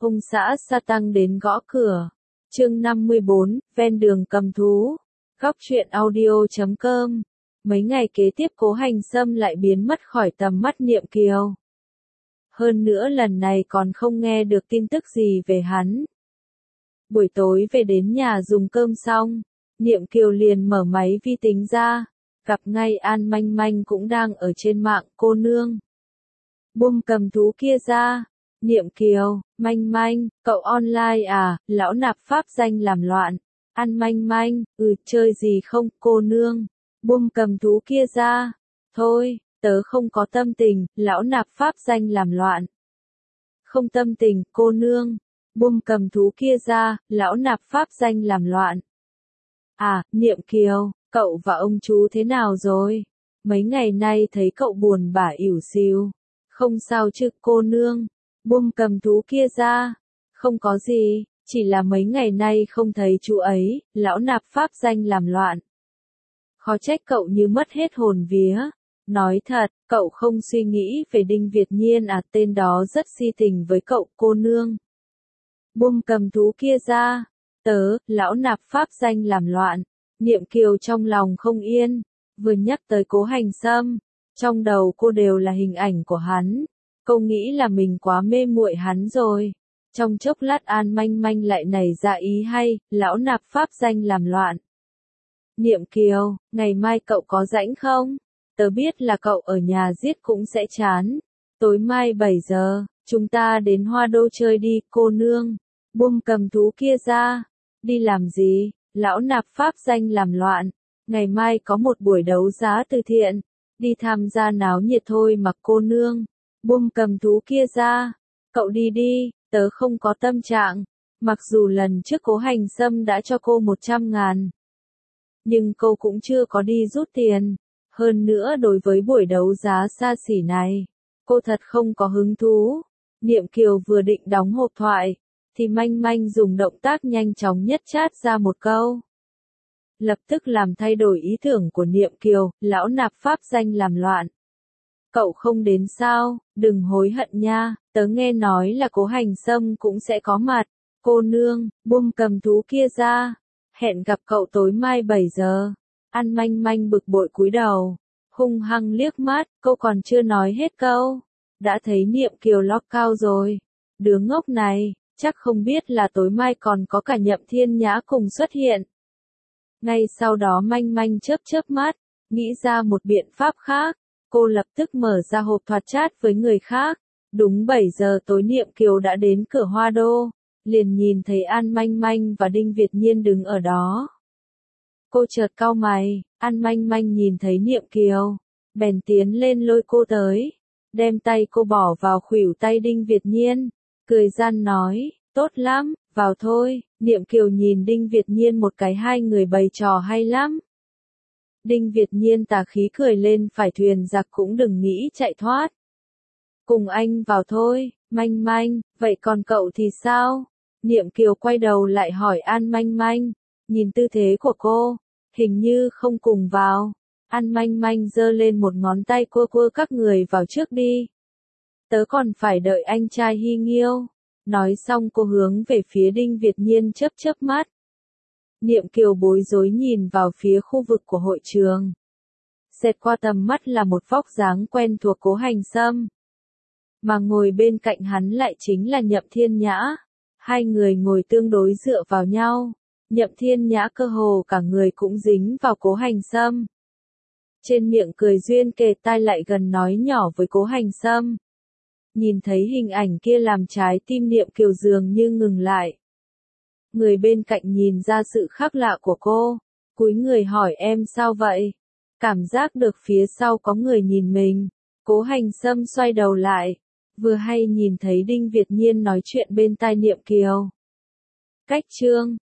Ông xã Sa Tăng đến gõ cửa. Chương 54, ven đường cầm thú. Góc truyện audio.com. Mấy ngày kế tiếp Cố Hành Sâm lại biến mất khỏi tầm mắt Niệm Kiều. Hơn nữa lần này còn không nghe được tin tức gì về hắn. Buổi tối về đến nhà dùng cơm xong, Niệm Kiều liền mở máy vi tính ra, gặp ngay An Manh Manh cũng đang ở trên mạng. Cô nương, buông cầm thú kia ra. Niệm Kiều, Manh Manh, cậu online à? Lão nạp pháp danh làm loạn. An Manh Manh, chơi gì không? Cô nương, buông cầm thú kia ra. Thôi, tớ không có tâm tình. Lão nạp pháp danh làm loạn. Không tâm tình. Cô nương, buông cầm thú kia ra. Lão nạp pháp danh làm loạn. À, Niệm Kiều, cậu và ông chú thế nào rồi? Mấy ngày nay thấy cậu buồn bã ỉu xìu. Không sao chứ? Cô nương, buông cầm thú kia ra. Không có gì, chỉ là mấy ngày nay không thấy chú ấy. Lão nạp pháp danh làm loạn. Khó trách cậu như mất hết hồn vía. Nói thật, cậu không suy nghĩ về Đinh Việt Nhiên à? Tên đó rất si tình với cậu. Cô nương, buông cầm thú kia ra. Lão nạp pháp danh làm loạn. Niệm Kiều trong lòng không yên. Vừa nhắc tới Cố Hành Sâm, trong đầu cô đều là hình ảnh của hắn. Cô nghĩ là mình quá mê muội hắn rồi. Trong chốc lát An Manh Manh lại nảy ra ý hay. Lão nạp pháp danh làm loạn. Niệm Kiều, ngày mai cậu có rảnh không? Tớ biết là cậu ở nhà giết cũng sẽ chán. Tối mai 7 giờ, chúng ta đến Hoa Đô chơi đi. Cô nương, buông cầm thú kia ra. Đi làm gì? Lão nạp pháp danh làm loạn. Ngày mai có một buổi đấu giá từ thiện. Đi tham gia náo nhiệt thôi mà. Cô nương, buông cầm thú kia ra. Cậu đi đi, tớ không có tâm trạng. Mặc dù lần trước Cố Hành Sâm đã cho cô 100.000. Nhưng cô cũng chưa có đi rút tiền. Hơn nữa đối với buổi đấu giá xa xỉ này, cô thật không có hứng thú. Niệm Kiều vừa định đóng hộp thoại, thì Manh Manh dùng động tác nhanh chóng nhất chát ra một câu. Lập tức làm thay đổi ý tưởng của Niệm Kiều. Lão nạp pháp danh làm loạn. Cậu không đến sao? Đừng hối hận nha, tớ nghe nói là Cố Hành Sâm cũng sẽ có mặt. Cô nương, buông cầm thú kia ra. Hẹn gặp cậu tối mai 7 giờ. An Manh Manh bực bội cúi đầu, hung hăng liếc mắt. Cô còn chưa nói hết câu, đã thấy Niệm Kiều lót cao rồi. Đứa ngốc này, chắc không biết là tối mai còn có cả Nhậm Thiên Nhã cùng xuất hiện. Ngay sau đó Manh Manh chớp chớp mắt, nghĩ ra một biện pháp khác. Cô lập tức mở ra hộp thoại chat với người khác. Đúng 7 giờ tối Niệm Kiều đã đến cửa Hoa Đô, liền nhìn thấy An Manh Manh và Đinh Việt Nhiên đứng ở đó. Cô chợt cau mày. An Manh Manh nhìn thấy Niệm Kiều, bèn tiến lên lôi cô tới, đem tay cô bỏ vào khuỷu tay Đinh Việt Nhiên, cười gian nói, tốt lắm, vào thôi. Niệm Kiều nhìn Đinh Việt Nhiên một cái, hai người bày trò hay lắm. Đinh Việt Nhiên tà khí cười lên, phải thuyền giặc cũng đừng nghĩ chạy thoát. Cùng anh vào thôi. Manh Manh, vậy còn cậu thì sao? Niệm Kiều quay đầu lại hỏi An Manh Manh, nhìn tư thế của cô, hình như không cùng vào. An Manh Manh giơ lên một ngón tay, quơ quơ, các người vào trước đi. Tớ còn phải đợi anh trai Hy Nghiêu. Nói xong cô hướng về phía Đinh Việt Nhiên chớp chớp mắt. Niệm Kiều bối rối nhìn vào phía khu vực của hội trường. Xẹt qua tầm mắt là một vóc dáng quen thuộc Cố Hành Sâm. Mà ngồi bên cạnh hắn lại chính là Nhậm Thiên Nhã. Hai người ngồi tương đối dựa vào nhau. Nhậm Thiên Nhã cơ hồ cả người cũng dính vào Cố Hành Sâm. Trên miệng cười duyên, kề tai lại gần nói nhỏ với Cố Hành Sâm. Nhìn thấy hình ảnh kia làm trái tim Niệm Kiều dường như ngừng lại. Người bên cạnh nhìn ra sự khác lạ của cô, cúi người hỏi em sao vậy? Cảm giác được phía sau có người nhìn mình. Cố Hành Sâm xoay đầu lại, vừa hay nhìn thấy Đinh Việt Nhiên nói chuyện bên tai Niệm Kiều. Cách chương